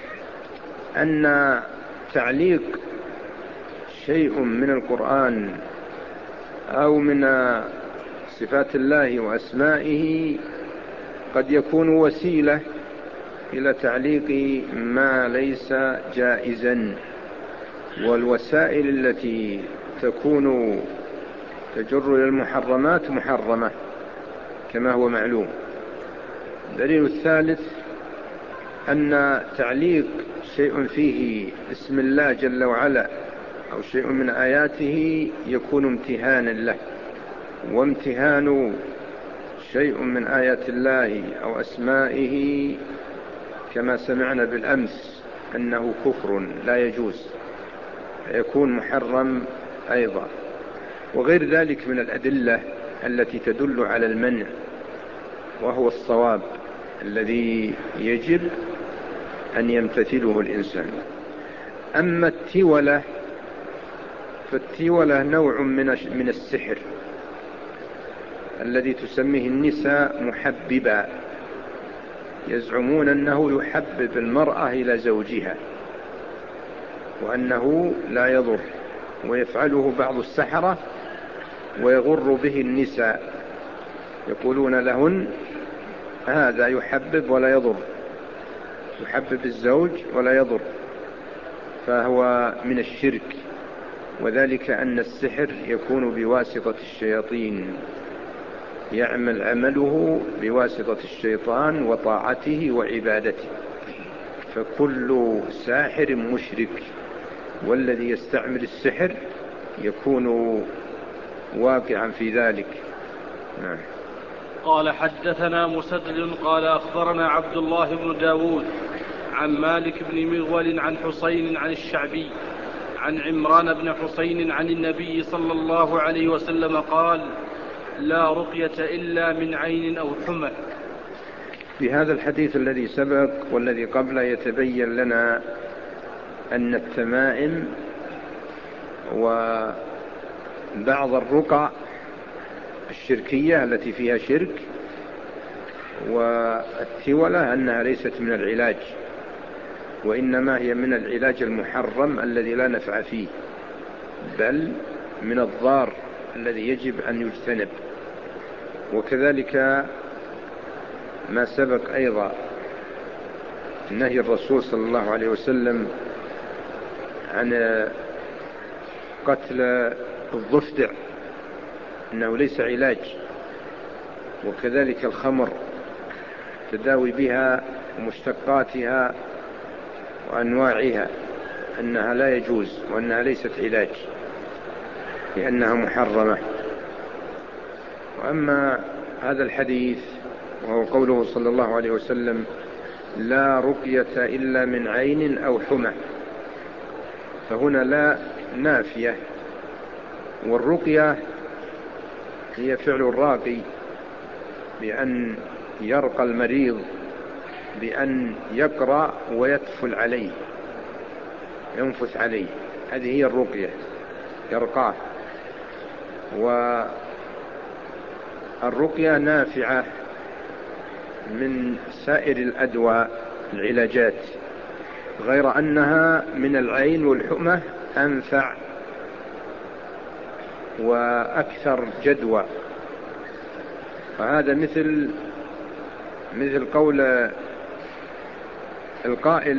أن تعليق شيء من القرآن أو من صفات الله وأسمائه قد يكون وسيلة إلى تعليق ما ليس جائزا، والوسائل التي تكون تجر إلى المحرمات محرمة كما هو معلوم. الدليل الثالث أن تعليق شيء فيه اسم الله جل وعلا أو شيء من آياته يكون امتهانا له، وامتهان شيء من آيات الله أو أسمائه كما سمعنا بالأمس أنه كفر لا يجوز، يكون محرم أيضا. وغير ذلك من الأدلة التي تدل على المنع، وهو الصواب الذي يجب أن يمتثله الإنسان. أما التولة فالتولة نوع من السحر الذي تسميه النساء محببا، يزعمون أنه يحبب المرأة إلى زوجها وأنه لا يضر، ويفعله بعض السحرة ويغر به النساء، يقولون لهن هذا يحبب ولا يضر، يحبب الزوج ولا يضر، فهو من الشرك. وذلك أن السحر يكون بواسطة الشياطين، يعمل عمله بواسطة الشيطان وطاعته وعبادته، فكل ساحر مشرك، والذي يستعمل السحر يكون واقعا في ذلك. نعم. قال حدثنا مسدد قال أخبرنا عبد الله بن داود عن مالك بن مغول عن حسين عن الشعبي عن عمران بن حسين عن النبي صلى الله عليه وسلم قال: لا رقية إلا من عين أو حمى. في هذا الحديث الذي سبق والذي قبله يتبين لنا أن التمائم وبعض الرقى الشركية التي فيها شرك والتولة أنها ليست من العلاج، وإنما هي من العلاج المحرم الذي لا نفع فيه، بل من الضار الذي يجب أن يجتنب. وكذلك ما سبق أيضا نهي الرسول صلى الله عليه وسلم عن قتل الضفدع، إنه ليس علاج. وكذلك الخمر تداوي بها ومشتقاتها وأنواعها أنها لا يجوز، وأنها ليست علاج لأنها محرمة. وأما هذا الحديث وهو قوله صلى الله عليه وسلم: لا رقية إلا من عين أو حمى، فهنا لا نافية، والرقية هي فعل الراقي بأن يرقى المريض بأن يقرأ ويتفل عليه، ينفث عليه، هذه هي الرقية، يرقاه. والرقية نافعة من سائر الأدواء العلاجات، غير أنها من العين والحمى أنفع وأكثر جدوى. وهذا مثل مثل قول القائل: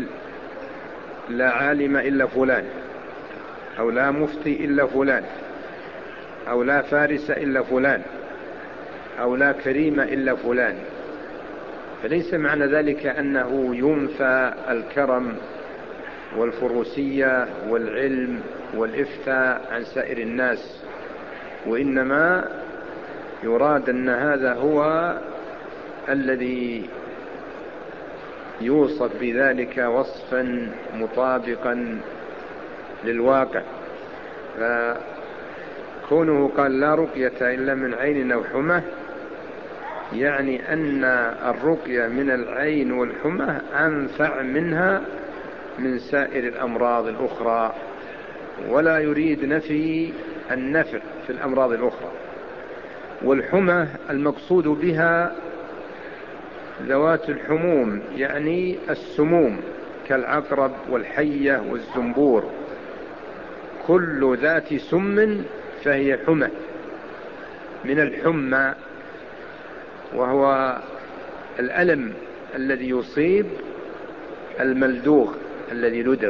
لا عالم إلا فلان، أو لا مفتي إلا فلان. أو لا فارس إلا فلان، أو لا كريم إلا فلان. فليس معنى ذلك أنه ينفى الكرم والفروسية والعلم والإفتاء عن سائر الناس، وإنما يراد أن هذا هو الذي يوصف بذلك وصفا مطابقا للواقع. فكونه قال لا رقية إلا من عين أو حمى، يعني أن الرقية من العين والحمى أنفع منها من سائر الأمراض الأخرى، ولا يريد نفي النفع في الأمراض الأخرى. والحمى المقصود بها ذوات الحموم، يعني السموم كالعقرب والحية والزنبور، كل ذات سم فهي حمى من الحمى، وهو الألم الذي يصيب الملدوغ الذي لدغ.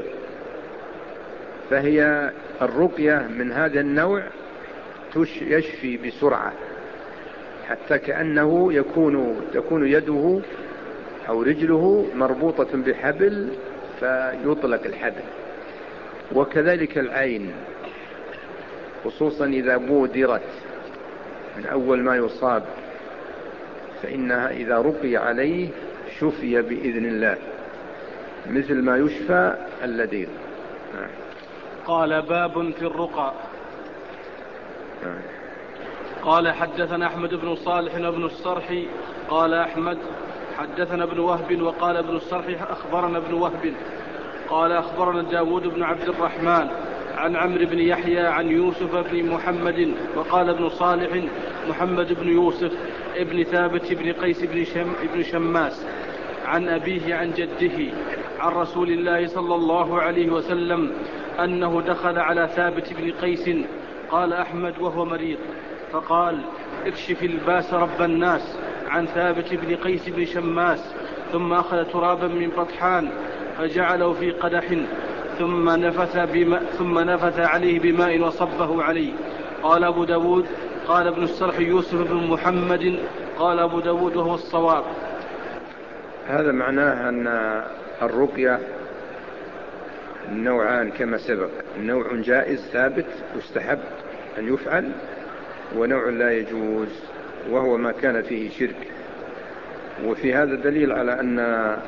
فهي الرقية من هذا النوع يشفي بسرعة، حتى كأنه يكون تكون يده أو رجله مربوطة بحبل فيطلق الحبل. وكذلك العين، خصوصا إذا بودرت من أول ما يصاب، فإنها إذا رقي عليه شفي بإذن الله، مثل ما يشفى اللديغ. قال باب في الرقى. قال حدثنا أحمد بن صالح وابن الصرح قال أحمد حدثنا ابن وهب وقال ابن الصرح أخبرنا ابن وهب قال أخبرنا داود بن عبد الرحمن عن عمرو بن يحيى عن يوسف بن محمد وقال ابن صالح محمد بن يوسف ابن ثابت بن قيس بن, شم بن شماس عن أبيه عن جده عن رسول الله صلى الله عليه وسلم أنه دخل على ثابت بن قيس. قال أحمد وهو مريض، فقال اكشف الباس رب الناس عن ثابت بن قيس بن شماس، ثم أخذ ترابا من بطحان فجعله في قدح ثم نفث, بماء ثم نفث عليه بماء وصبه عليه. قال أبو داود قال ابن السرح يوسف بن محمد قال أبو داود وهو الصواب. هذا معناه أن الرقية نوعان كما سبق، نوع جائز ثابت يستحب أن يفعل، ونوع لا يجوز وهو ما كان فيه شرك. وفي هذا دليل على أن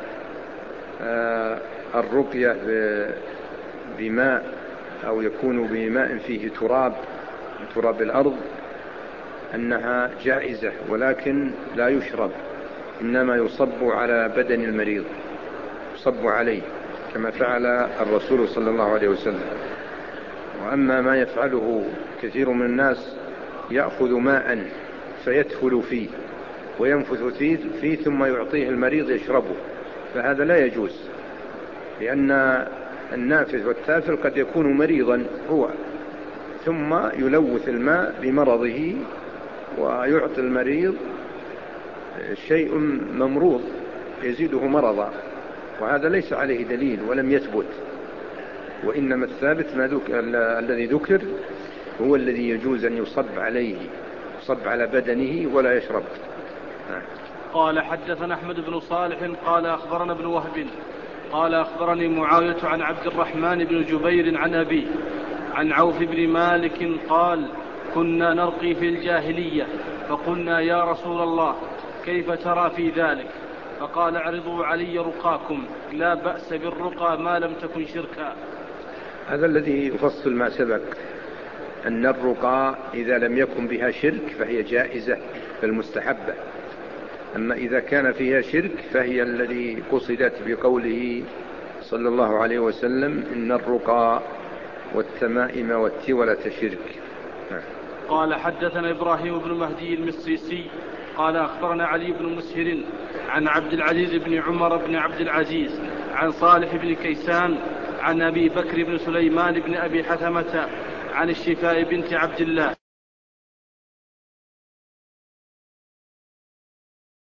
الرقية بماء أو يكون بماء فيه تراب تراب الأرض أنها جائزة، ولكن لا يشرب، إنما يصب على بدن المريض، يصب عليه كما فعل الرسول صلى الله عليه وسلم. وأما ما يفعله كثير من الناس، يأخذ ماء فيدخل فيه وينفث فيه ثم يعطيه المريض يشربه، فهذا لا يجوز، لأن النافث والتافل قد يكون مريضا هو، ثم يلوث الماء بمرضه ويعطي المريض شيء ممروض يزيده مرضا، وهذا ليس عليه دليل ولم يثبت. وإنما الثابت ما ذك... الذي ذكر هو الذي يجوز أن يصب عليه، يصب على بدنه ولا يشرب. قال حدثنا أحمد بن صالح قال أخبرنا ابن وهب قال أخبرني معاوية عن عبد الرحمن بن جبير عن أبي عن عوف بن مالك قال كنا نرقي في الجاهلية، فقلنا يا رسول الله كيف ترى في ذلك؟ فقال اعرضوا علي رقاكم، لا بأس بالرقى ما لم تكن شركا. هذا الذي يفصل ما سبق، أن الرقى إذا لم يكن بها شرك فهي جائزة بالمستحبة، أما إذا كان فيها شرك فهي الذي قصدت بقوله صلى الله عليه وسلم إن الرقى والتمائم والتولة شرك. قال حدثنا إبراهيم بن مهدي المصيصي قال أخبرنا علي بن مسهر عن عبد العزيز بن عمر بن عبد العزيز عن صالح بن كيسان عن أبي بكر بن سليمان بن أبي حثمة عن الشفاء بنت عبد الله